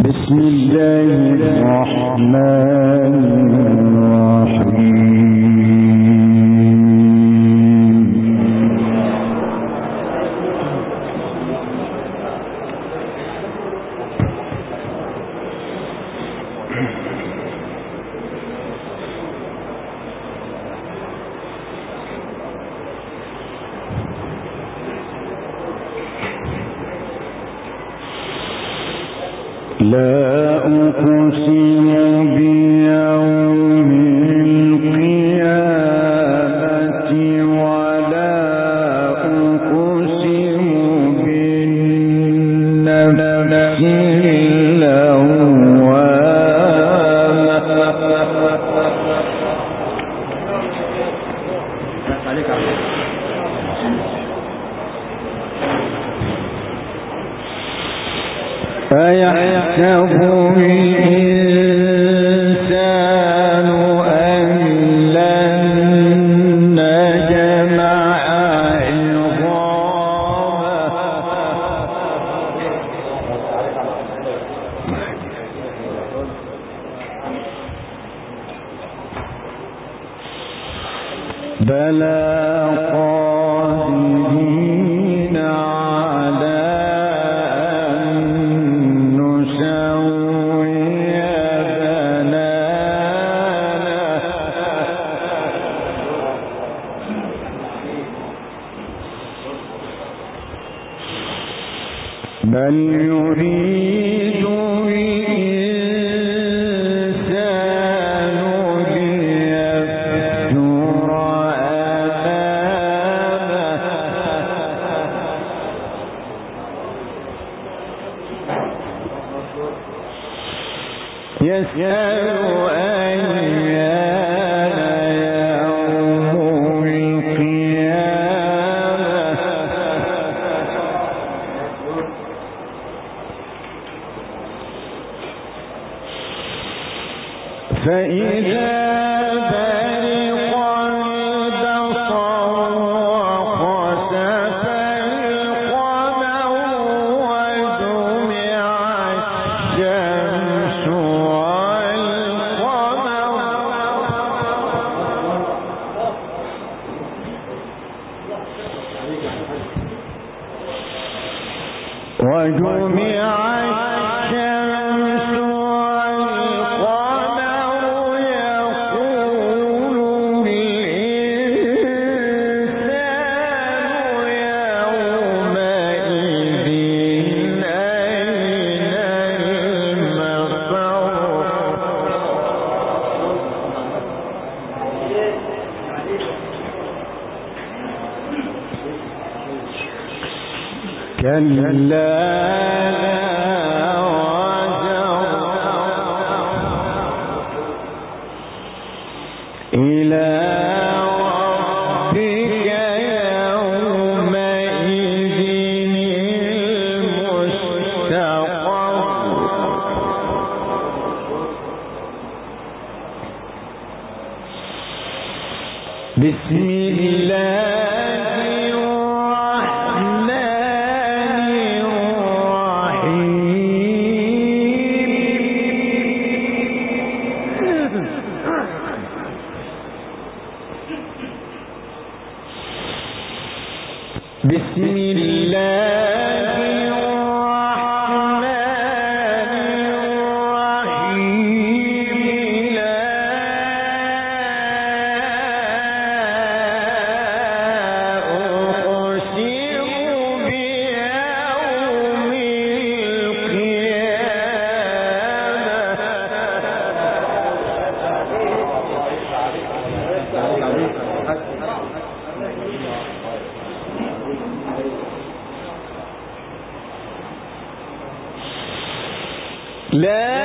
بسم الله الرحمن الرحيم. لا أقسم بيوم القيامة ولا أقسم بالنفس أيحسب الإنسان أن لن نجمع عظامه بلى قادرين على بل يريد الإنسان ليفجر أمامه يسأل أيان يوم القيامة فإذا برق البصر وخسف القمر وجمع الشمس كلا لا وزر إلى ربك يومئذ المستقر بسم الله بسم الله الرحمن الرحيم لا أقسم بيوم القيامة لا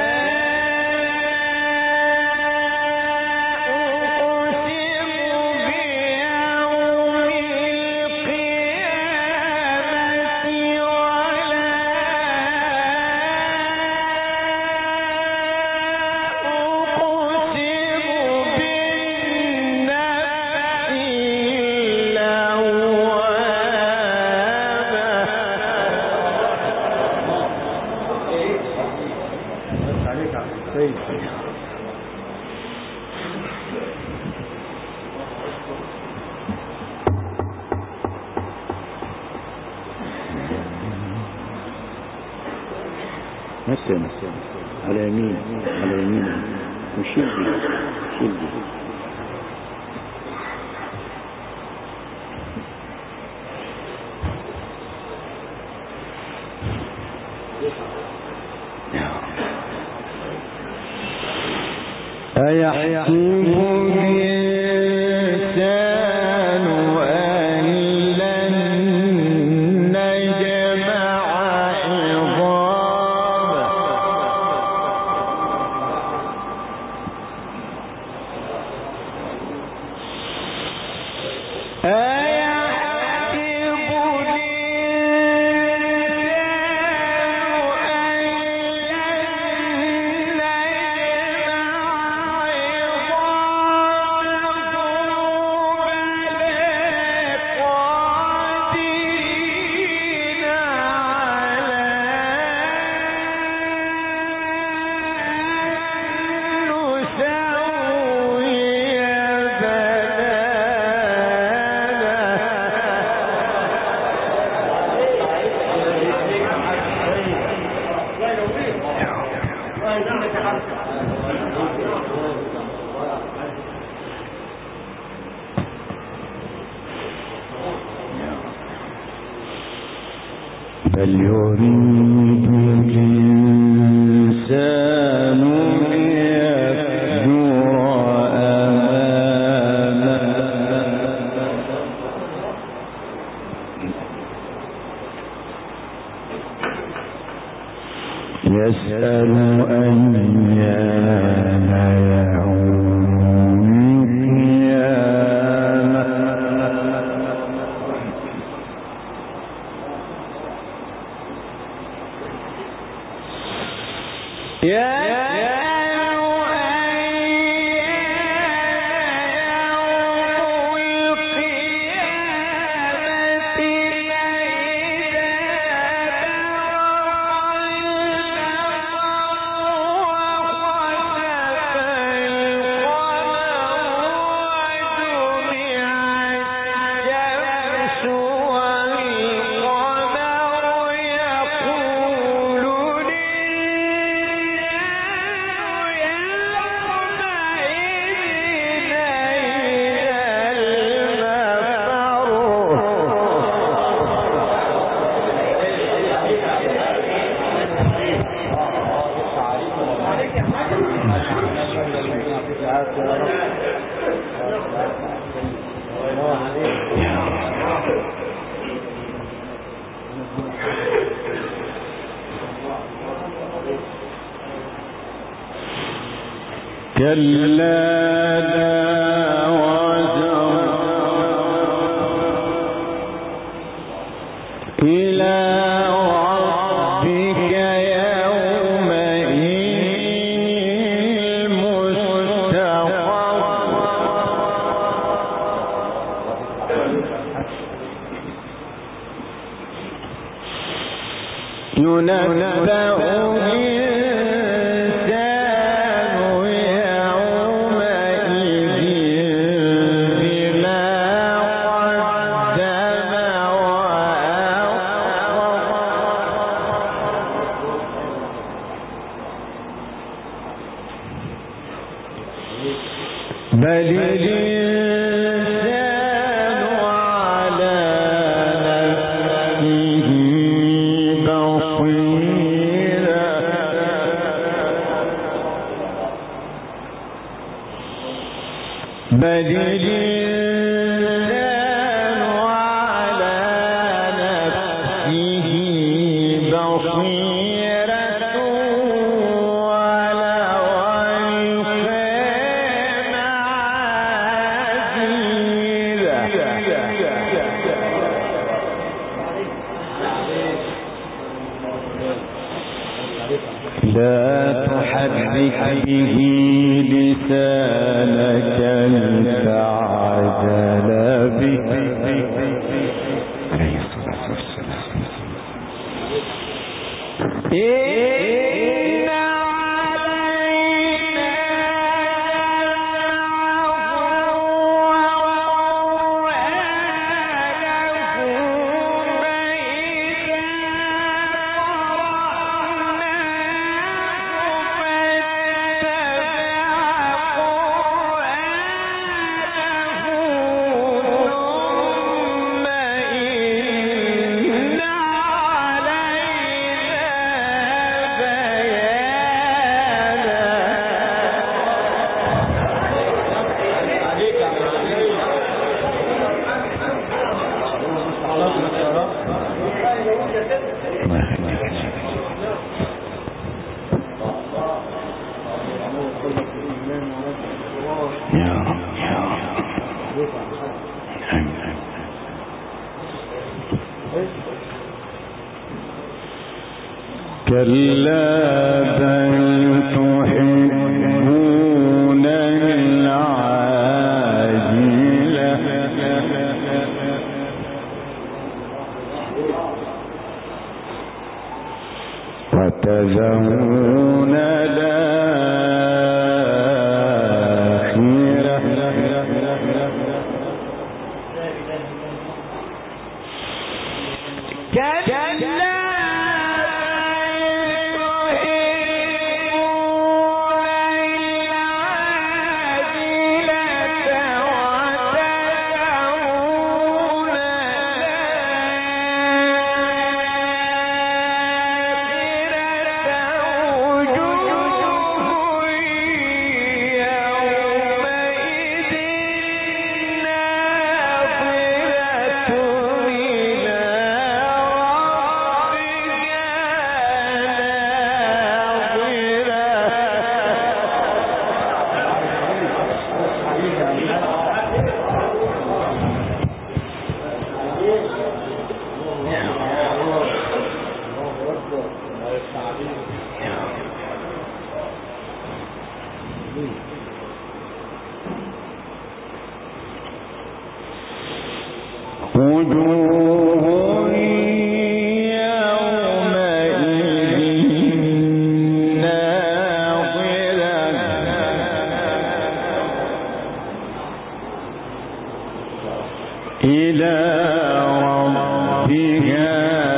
مثلا على يمين وشيل دي أيحسب الإنسان أن لن نجمع عظامه بل يريد الإنسان ليفجر أمامه يسأل أيان يوم القيامة كلا لا وزر إلى ربك يومئذ المستقر ينبأ بل الإنسان على نفسه بصيرة بل الإنسان على نفسه بصيرة لا تحرك به لسانك لتعجل به عليه الصلاة والسلام إن علينا يا رب يا رب. كلا بل تحبون العاجلة وتذرون الآخرة كلا وجوه يومئذ ناظرة إلى ربها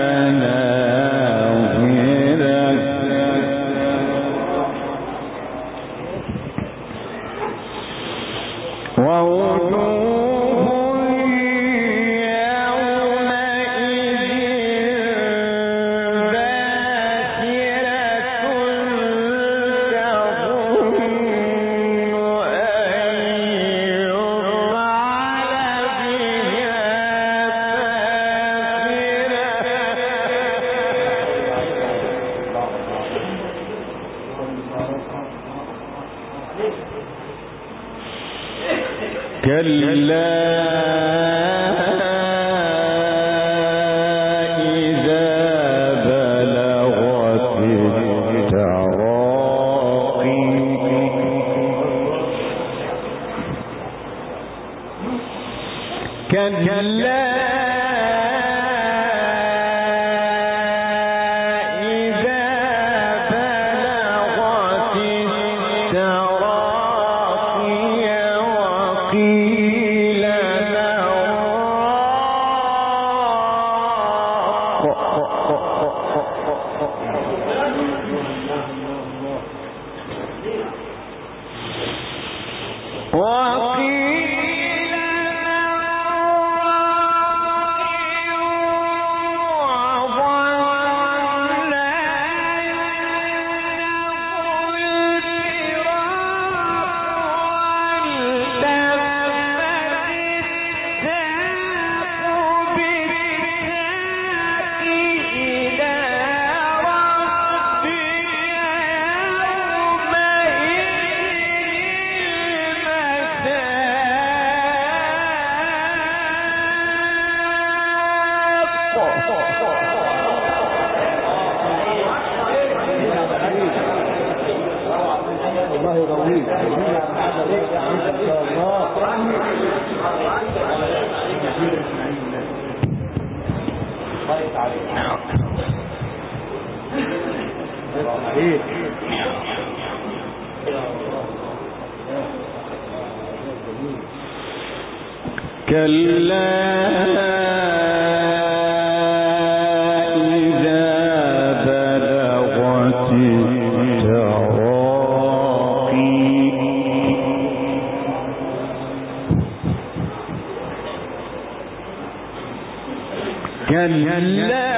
ناظرة كلا إذا بلغت التراقي كلا كلا إذا بلغت التراقي كلا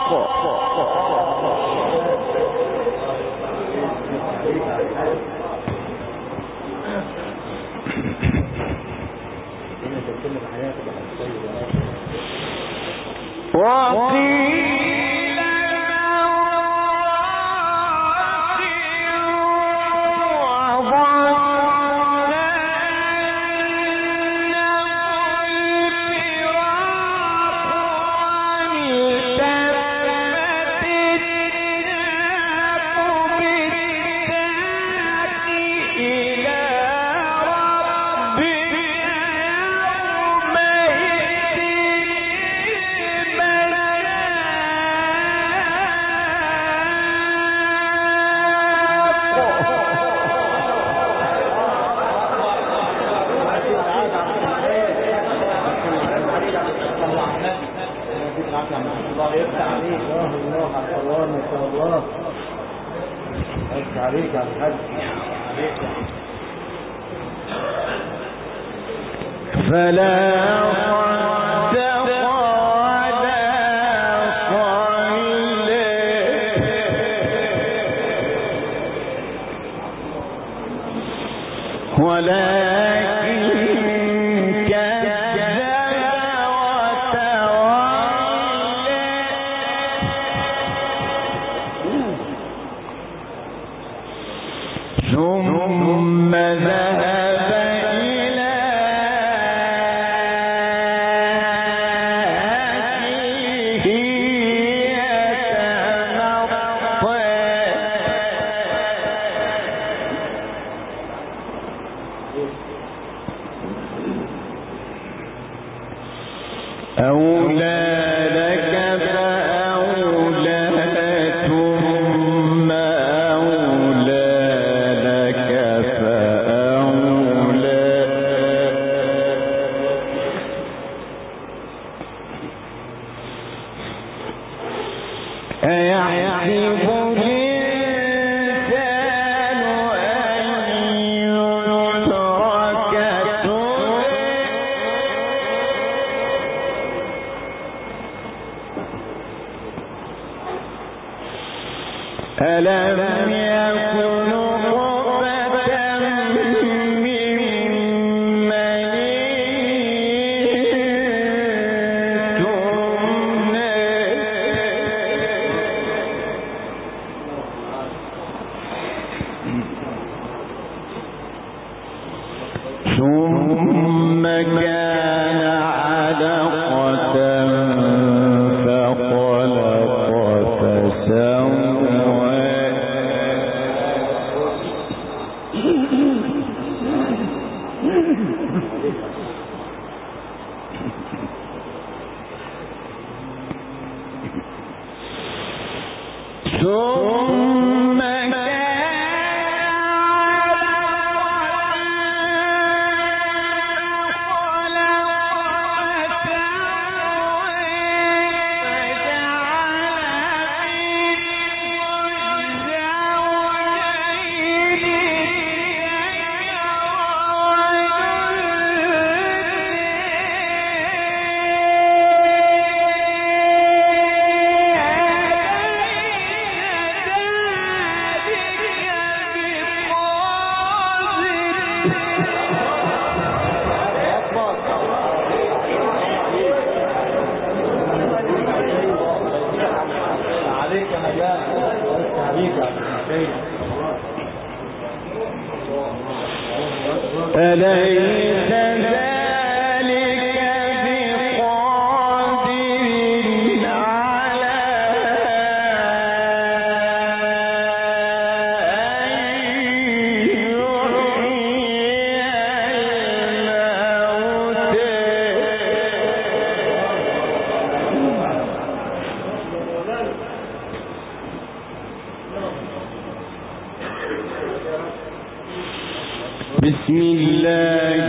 بسم الله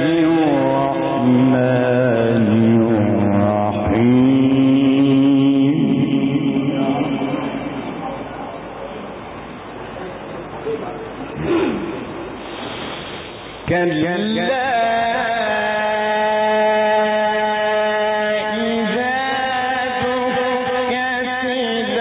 الرحمن الرحيم كلا إذا دكت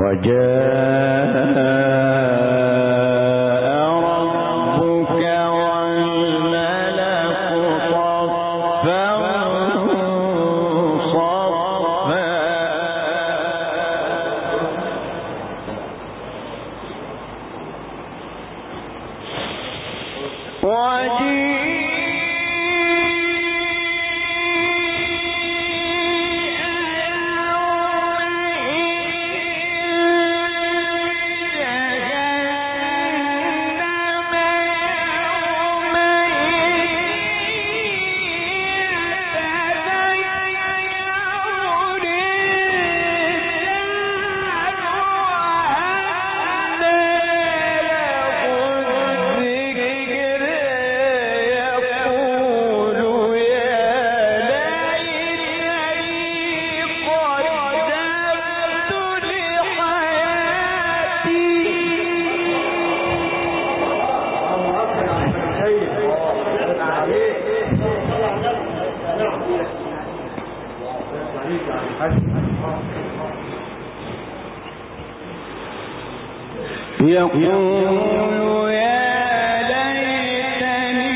يقول يا ليتني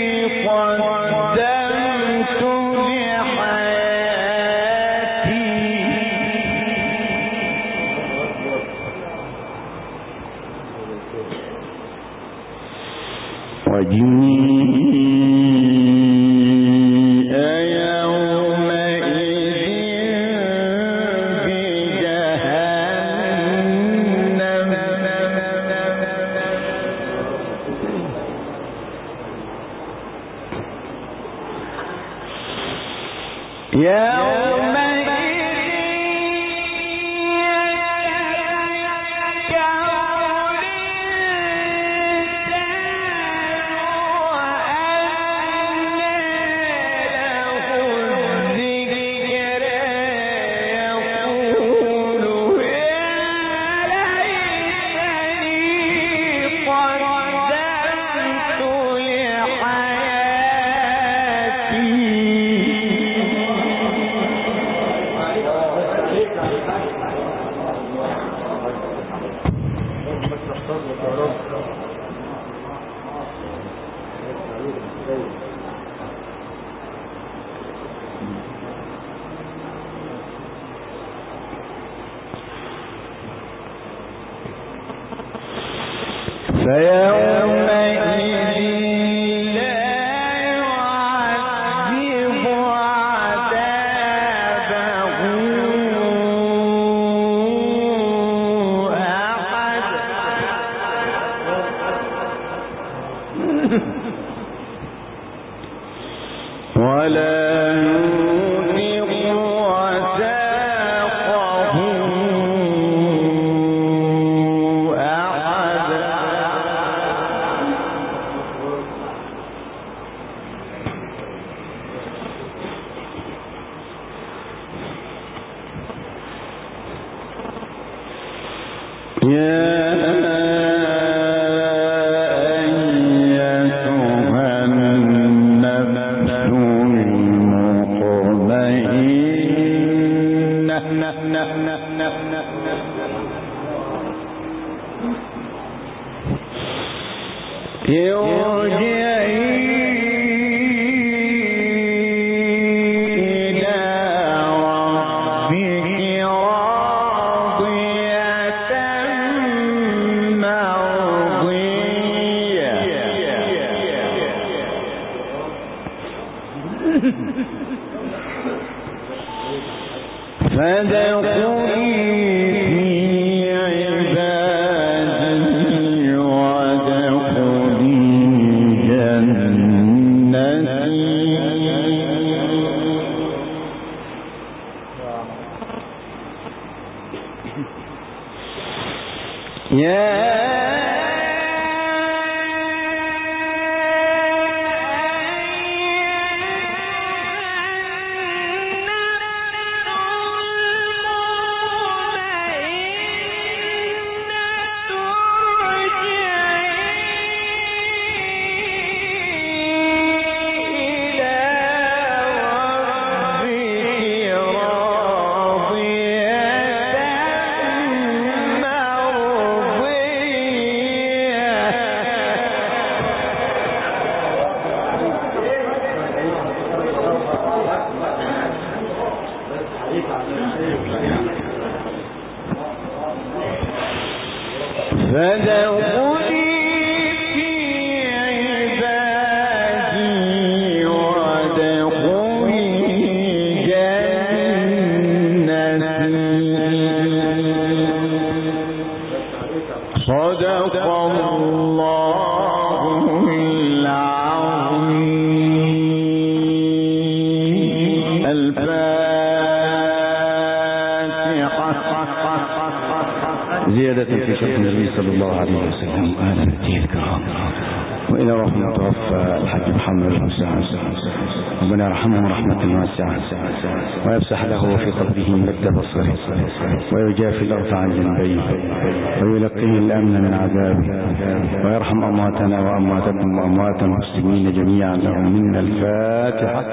قدمت لحياتي وجيء يومئذ زيادة في شرف النبي صلى الله عليه وسلم. أهلا بك الكرام. وإلى روح المتوفى الحاج محمد المساعد، ربنا يرحمه رحمة واسعة ويفسح له في قبره مد بصره ويجافي الأرض عن جنبيه ويلقيه الأمن من عذابه ويرحم أمواتنا وأمواتكم وأموات المسلمين جميعا. لهم منا الفاتحة.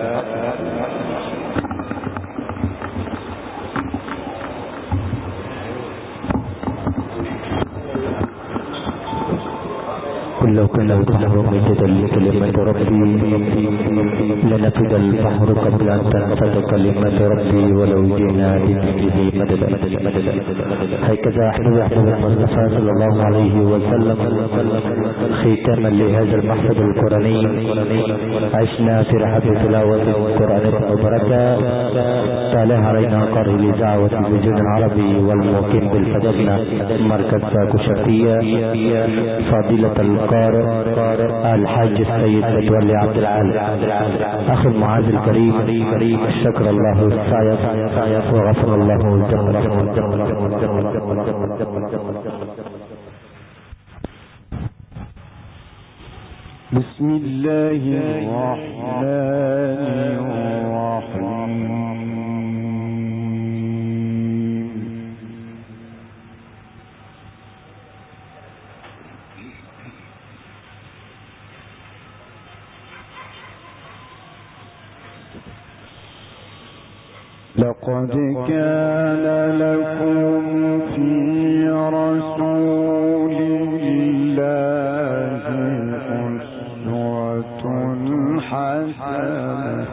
لو كان البحر مددا لكلمة ربي لنفد البحر قبل أن تنفد كلمة ربي ولو جئنا بمثله مددا. هكذا أحباب المصطفى صلى الله عليه وسلم ختاما لهذا المحفل القرآني عشنا في رحاب تلاوة القرآن المباركة تالها علينا قارئ الإذاعة والتلفزيون العربي والمقيم بالفدادنا مركز كشافية فضيلة القارئ الحاج السيد متولي عبد العال أخي المعاذ الكريم. شكر الله السعي وغفر الله الجمل. بسم الله الرحمن الرحيم. لقد كان لكم في رسول الله أسوة حسنة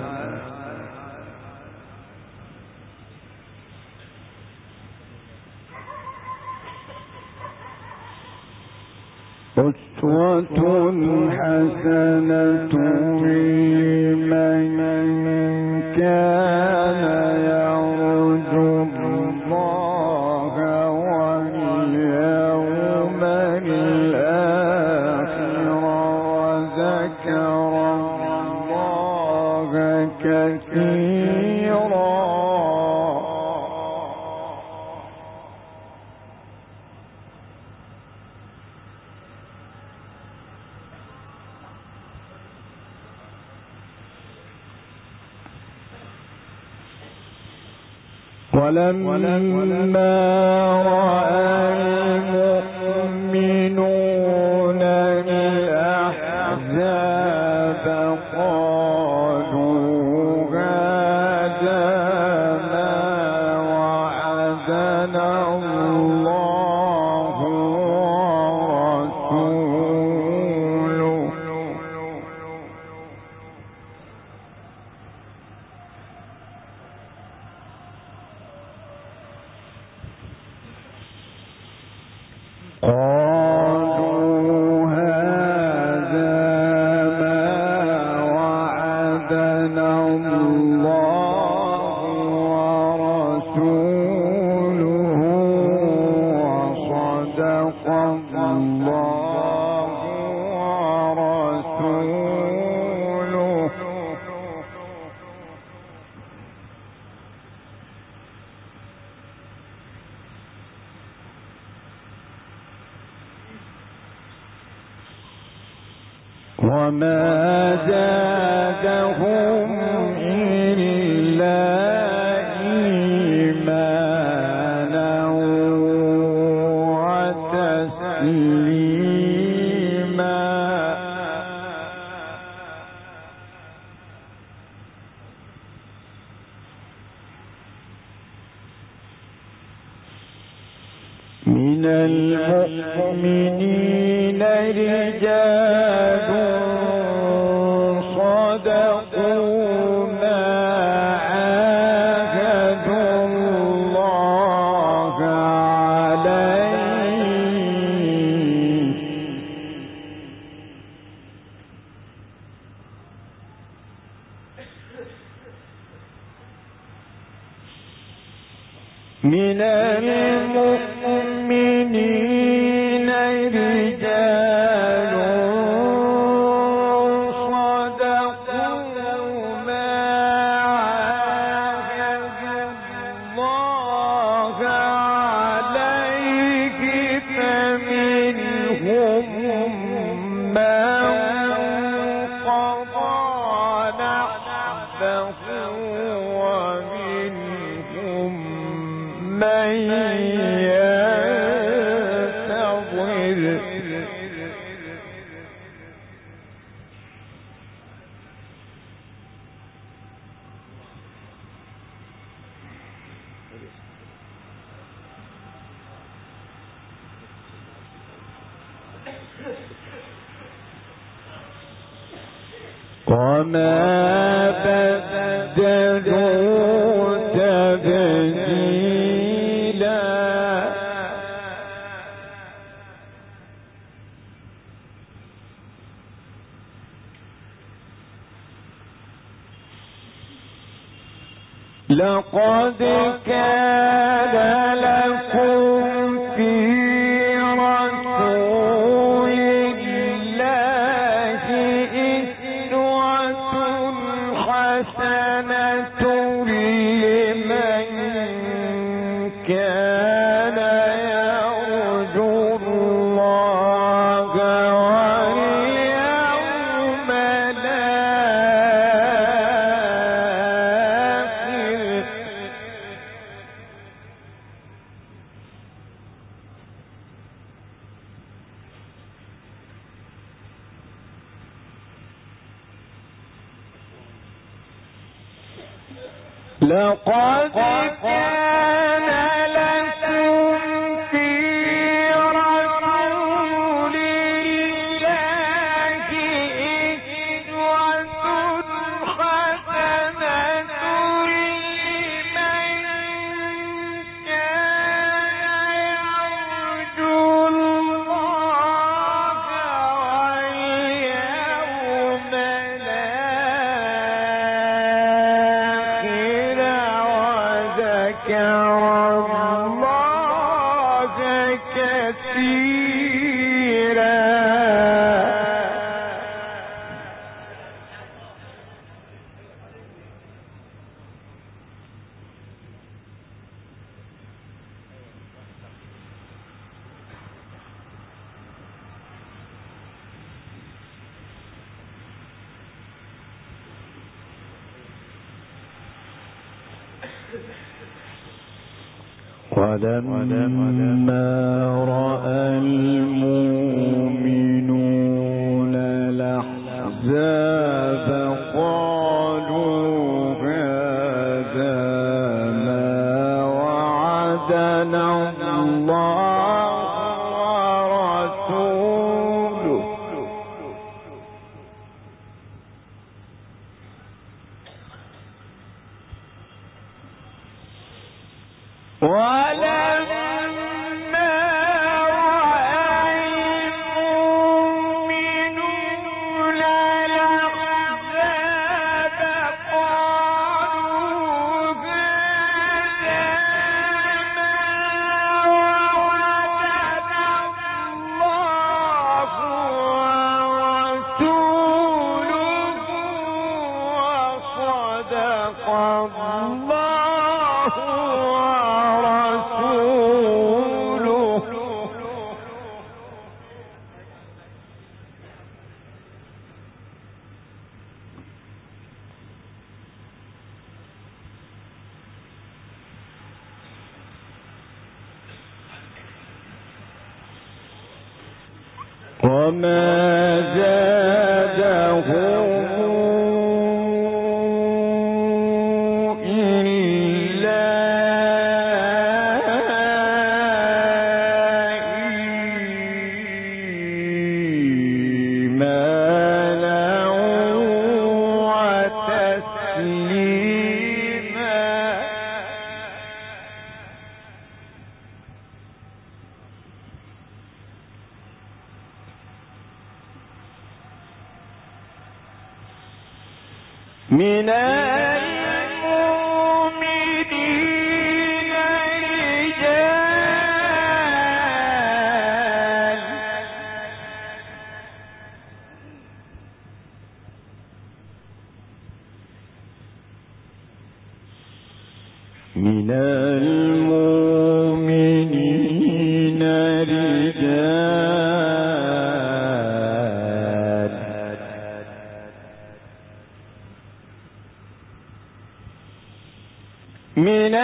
لمن كان يرجو الله واليوم الآخر وذكر الله كثيرا. ولما رأى المؤمنون الأحزاب قالوا هذا ما وعدنا الله ورسوله وما زادهم إلا إيمانا وتسليما. من المؤمنين رجال صدقوا ما عاهدوا الله عليه من المؤمنين رجال صدقوا ما عاهدوا الله عليه فمنهم من قضى نحبه ومنهم من ينتظر وما بدلوا تبديلا لقد كان لكم في رسول الله أسوة حسنة لمن كان يرجو الله واليوم الآخر لقد كان لكم في رسول الله أسوة حسنة لمن كان يرجو الله واليوم الآخر وذكر الله كثيرا ولما رأى المؤمنون الأحزاب قالوا هذا ما وعدنا الله ورسوله ولما رأى المؤمنون الأحزاب قالوا هذا ما وعدنا الله ورسوله وصدق الله ورسوله وما زادهم إلا إيمانا وتسليما من المؤمنين من المؤمنين رجال من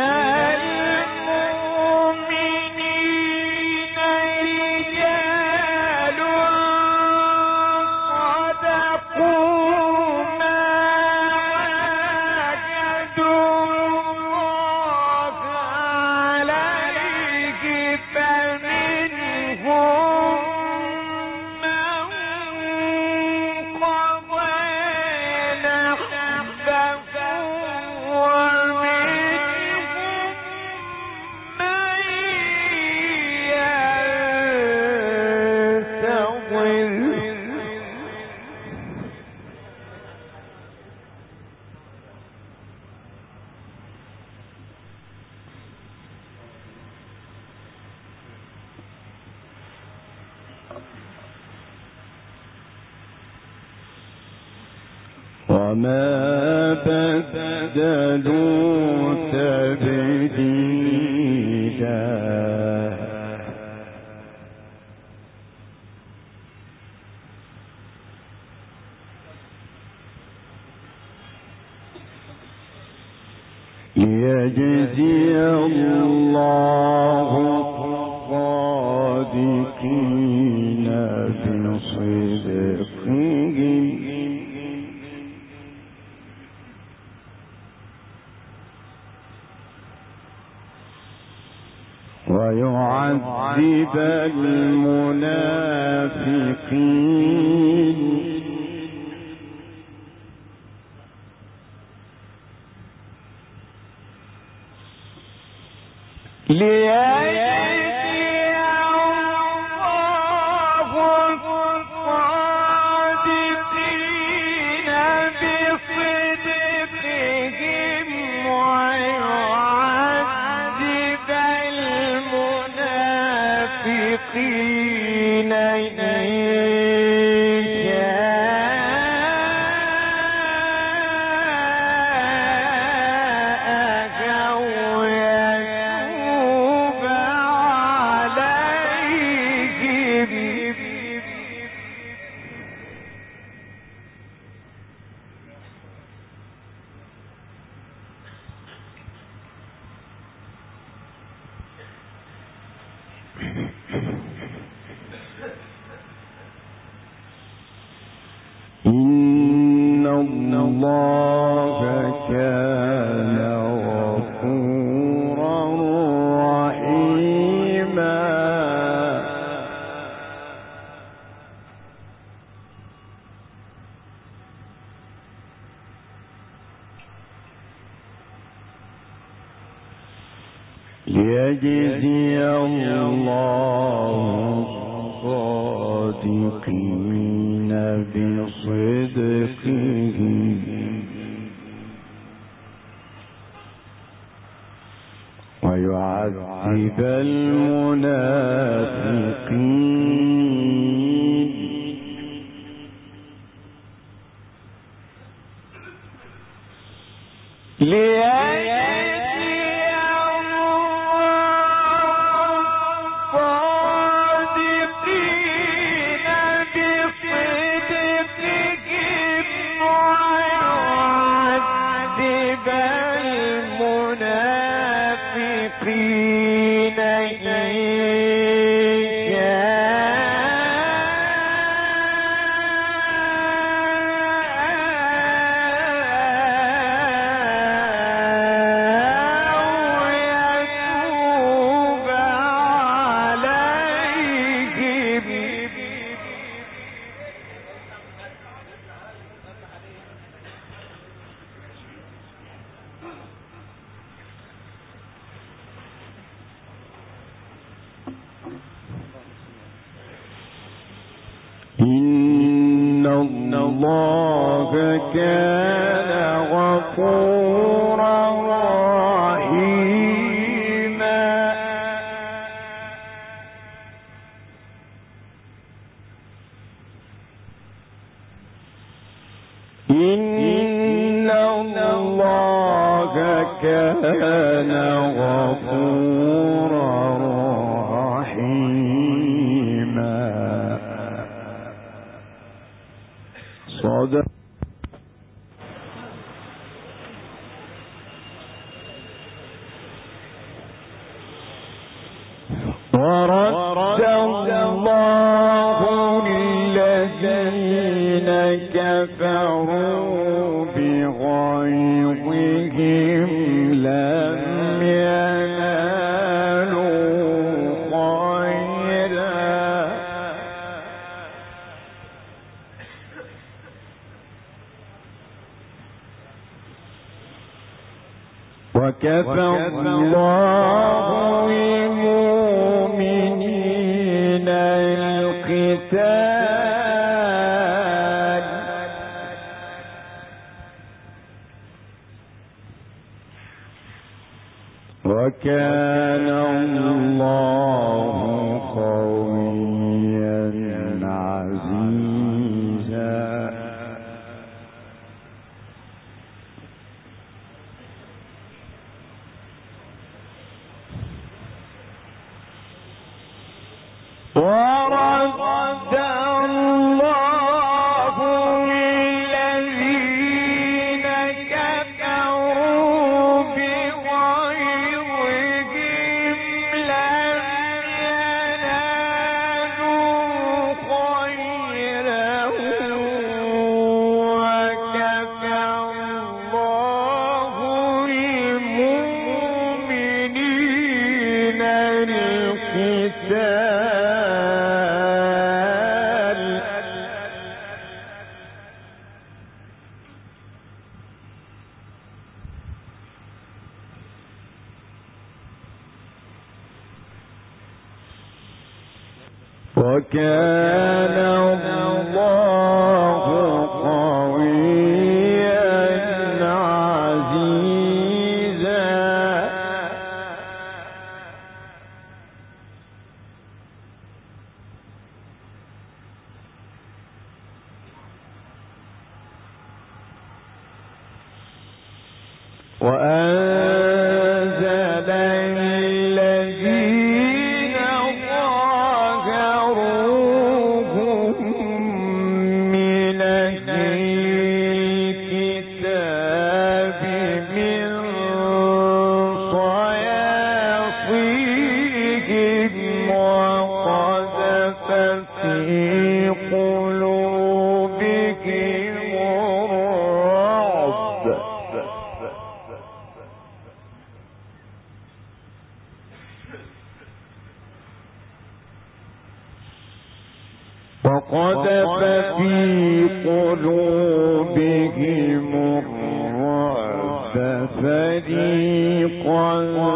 وما بدلوا تبديلا ليجزي الله الصادقين بصدقهم ويعذب المنافقين إن الله كان غفورا رحيما ليجزي الله الصادقين بصدقهم ويعذب المنافقين إن الله كان غفورا رحيما إن الله كان وكان غفورا رحيما. صدق. ورد الله الذين كفروا بغيظهم لم ينالوا خيرا وكفى الله المؤمنين القتال وكان الله قويا عزيزا. ورد الله الذين كفروا بغيظهم لم ينالوا خيرا وكفى الله المؤمنين القتال وكان الله قويا عزيزا. وأنزل الذين ظاهروهم من أهل الكتاب من صياصيهم وقذف في قلوبهم الرعب فريقا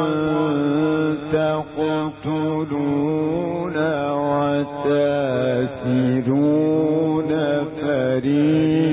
تقتلون وتاسرون فريقا